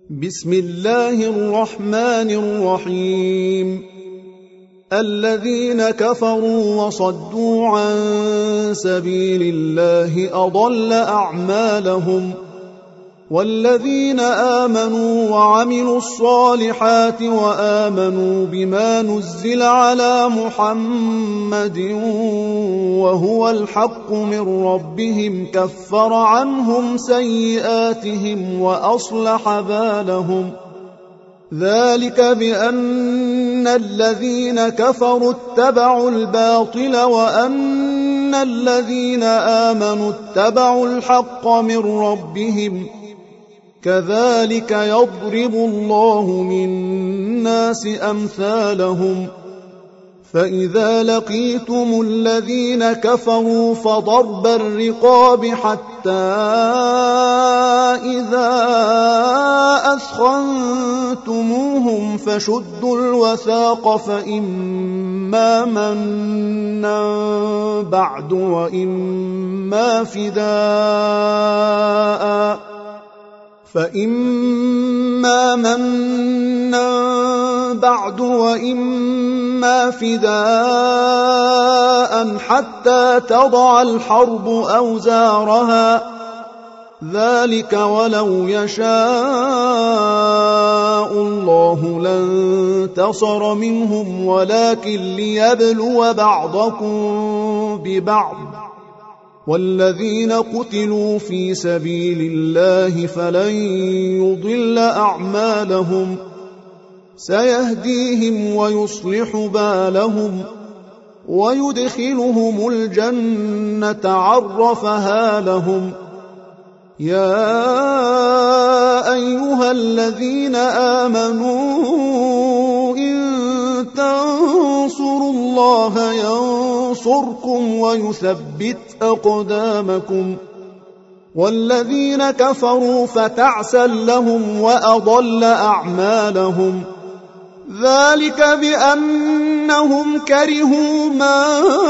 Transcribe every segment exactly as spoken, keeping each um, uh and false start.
بسم الله الرحمن الرحيم. الذين كفروا وصدوا عن سبيل الله أضل أعمالهم، والذين آمنوا وعملوا الصالحات وآمنوا بما نزل على محمد وهو الحق من ربهم كفر عنهم سيئاتهم وأصلح بالهم. ذلك بأن الذين كفروا اتبعوا الباطل وأن الذين آمنوا اتبعوا الحق من ربهم، كذلك يضرب الله للناس أمثالهم. فإذا لقيتم الذين كفروا فضرب الرقاب حتى إذا أثخنتموهم فشدوا الوثاق، فإما منا بعد وإما فداء فإما منا بعد وإما فداء حتى تضع الحرب أوزارها. ذلك ولو يشاء الله لانتصر منهم، ولكن ليبلو بعضكم ببعض. والذين قتلوا في سبيل الله فلن يضل أعمالهم، سيهديهم ويصلح بالهم ويدخلهم الجنة عرفها لهم. يا أيها الذين آمنوا إن تنصروا الله ينصركم ويثبت أقدامكم. والذين كفروا فتعسا لهم وأضل أعمالهم. ذلك بأنهم كرهوا ما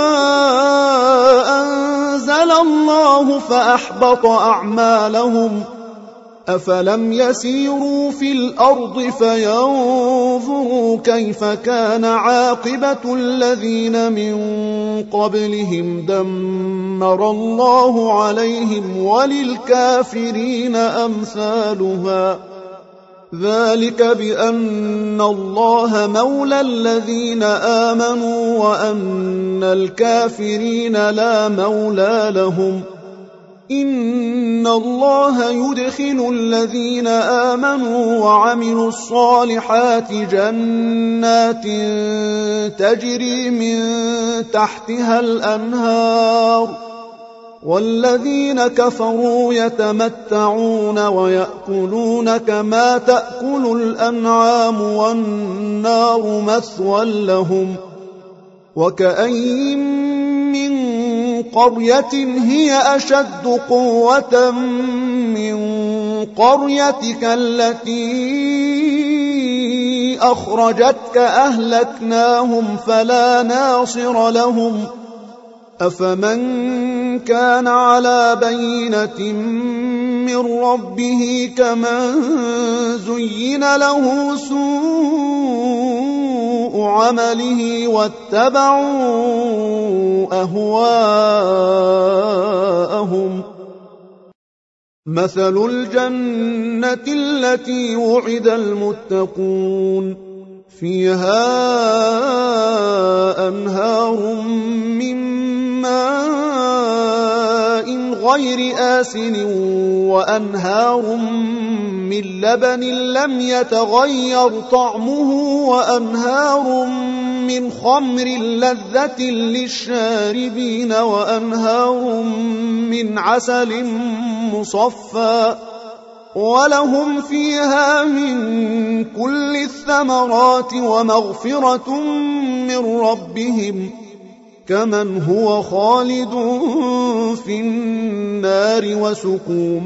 أنزل الله فأحبط أعمالهم. أفلم يسيروا في الأرض فينظروا كيف كان عاقبة الذين من قبلهم، دمر الله عليهم وللكافرين أمثالها. ذلك بأن الله مولى الذين آمنوا وأن الكافرين لا مولى لهم. إن الله يدخل الذين آمنوا وعملوا الصالحات جنات تجري من تحتها الأنهار، والذين كفروا يتمتعون ويأكلون كما تأكل الأنعام والنار مثوى لهم. وكأين من قرية هي أشد قوة من قريتك التي أخرجتك أهلكناهم فلا ناصر لهم. أفمن كان على بينة من ربه كمن زين له سوء عمله واتبعوا أهواءهم. مثل الجنة التي وعد المتقون فيها أنهار من ماء غير آسن وأنهار من لبن لم يتغير طعمه وأنهار من خمر لذة للشاربين وأنهار من عسل مصفى، ولهم فيها من كل الثمرات ومغفرة من ربهم، كمن هو خالد في النار وسقوا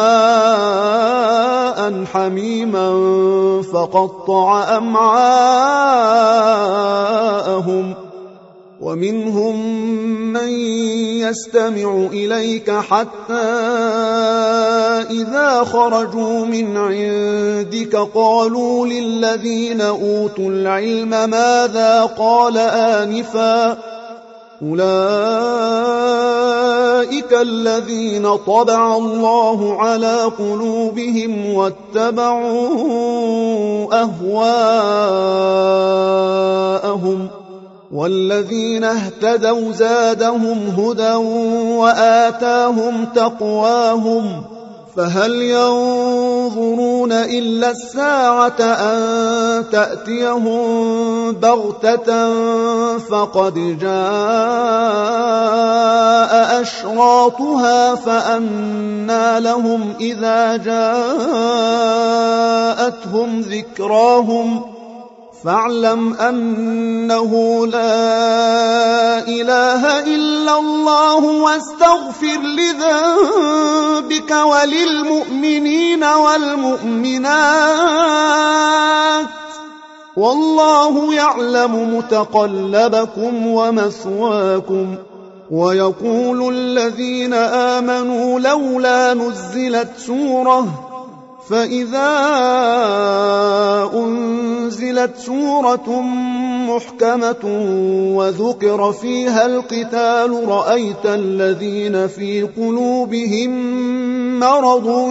ماء حميما فقطع أمعاءهم. ومنهم من يستمع إليك حتى إذا خرجوا من عندك قالوا للذين أوتوا العلم ماذا قال آنفا أولئك الذين طبع الله على قلوبهم واتبعوا أهواءهم والذين اهتدوا زادهم هدى وآتاهم تقواهم فهل ينظرون إلا الساعة أن تأتيهم بغتة فقد جاء أشراطها فأنى لهم إذا جاءتهم ذكراهم فاعلم أنه لا إله إلا الله واستغفر لذنبك وللمؤمنين والمؤمنات والله يعلم متقلبكم ومثواكم ويقول الذين آمنوا لولا نزلت سورة فإذا أنزلت سورة محكمة وذكر فيها القتال رأيت الذين في قلوبهم مرض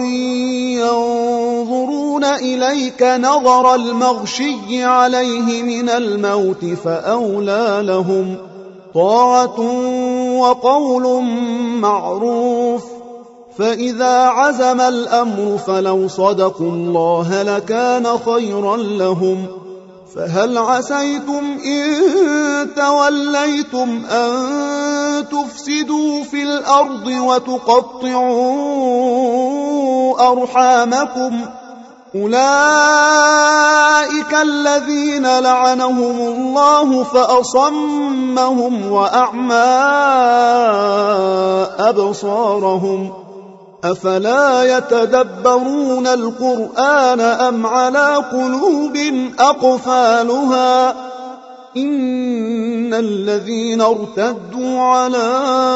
ينظرون إليك نظر المغشي عليه من الموت فأولى لهم طاعة وقول معروف فإذا عزم الأمر فلو صدقوا الله لكان خيرا لهم فهل عسيتم إن توليتم أن تفسدوا في الأرض وتقطعوا أرحامكم أولئك الذين لعنهم الله فأصمهم وأعمى أبصارهم أفلا يتدبرون القرآن أم على قلوب أقفالها إن الذين ارتدوا على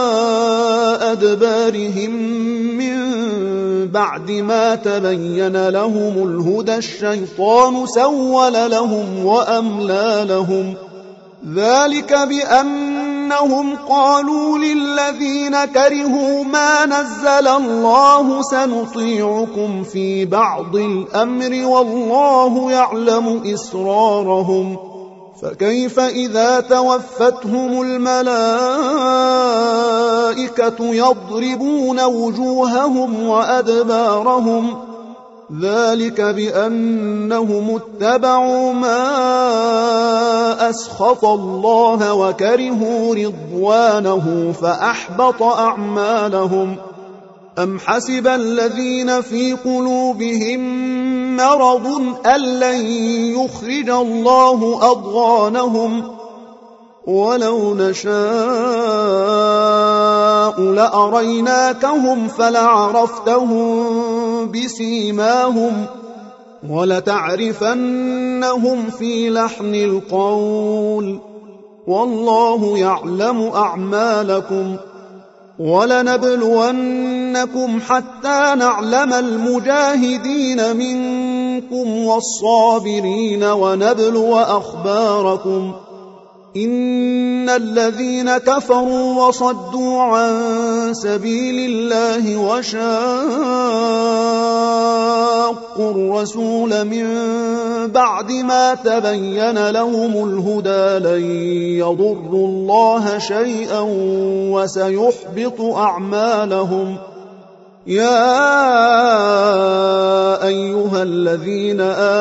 أدبارهم من بعد ما تبين لهم الهدى الشيطان سول لهم وأملى لهم ذلك بأنهم قالوا للذين كرهوا ما نزل الله سنطيعكم في بعض الأمر والله يعلم إسرارهم فكيف إذا توفتهم الملائكة يضربون وجوههم وأدبارهم ذلك بأنهم اتبعوا ما أسخط الله وكرهوا رضوانه فأحبط أعمالهم أم حسب الذين في قلوبهم مرض أن لن يخرج الله أضغانهم ولو نشاء لأريناكهم فلعرفتهم بسيماهم ولتعرفنهم في لحن القول والله يعلم أعمالكم ولنبلونكم حتى نعلم المجاهدين منكم والصابرين ونبلو أخباركم إن الذين كفروا وصدوا عن سبيل الله وشاقوا الرسول من بعد ما تبين لهم الهدى لن يضروا الله شيئا وسيحبط أعمالهم يا أيها الذين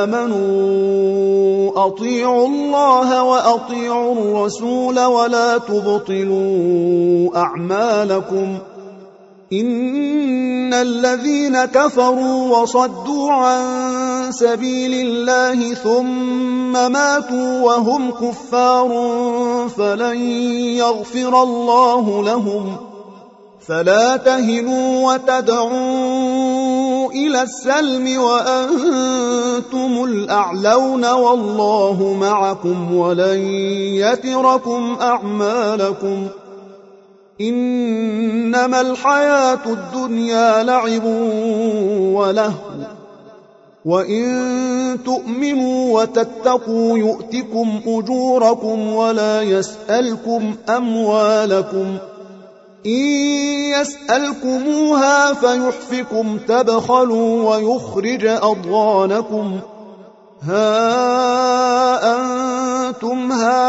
آمنوا أطيعوا الله وأطيعوا الرسول ولا تبطلوا أعمالكم إن الذين كفروا وصدوا عن سبيل الله ثم ماتوا وهم كفار فلن يغفر الله لهم فلا تهنوا وتدعوا إلى السلم وأنتم أنتم الأعلون والله معكم ولن يتركم أعمالكم إنما الحياة الدنيا لعب ولهو وإن تؤمنوا وتتقوا يؤتكم أجوركم ولا يسألكم أموالكم إن يسألكموها فيحفكم تبخلوا ويخرج أضغانكم ها أنتم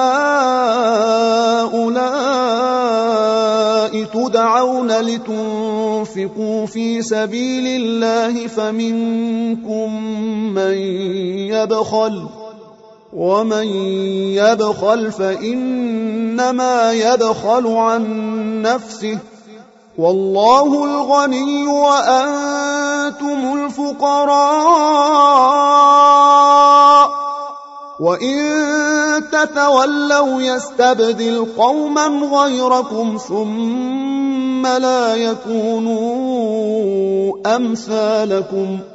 هؤلاء تدعون لتنفقوا في سبيل الله فمنكم من يبخل ومن يبخل فإنما يبخل عن نفسه والله الغني وأنتم الفقراء وإن تتولوا يستبدل قوما غيركم ثم لا يكونوا أمثالكم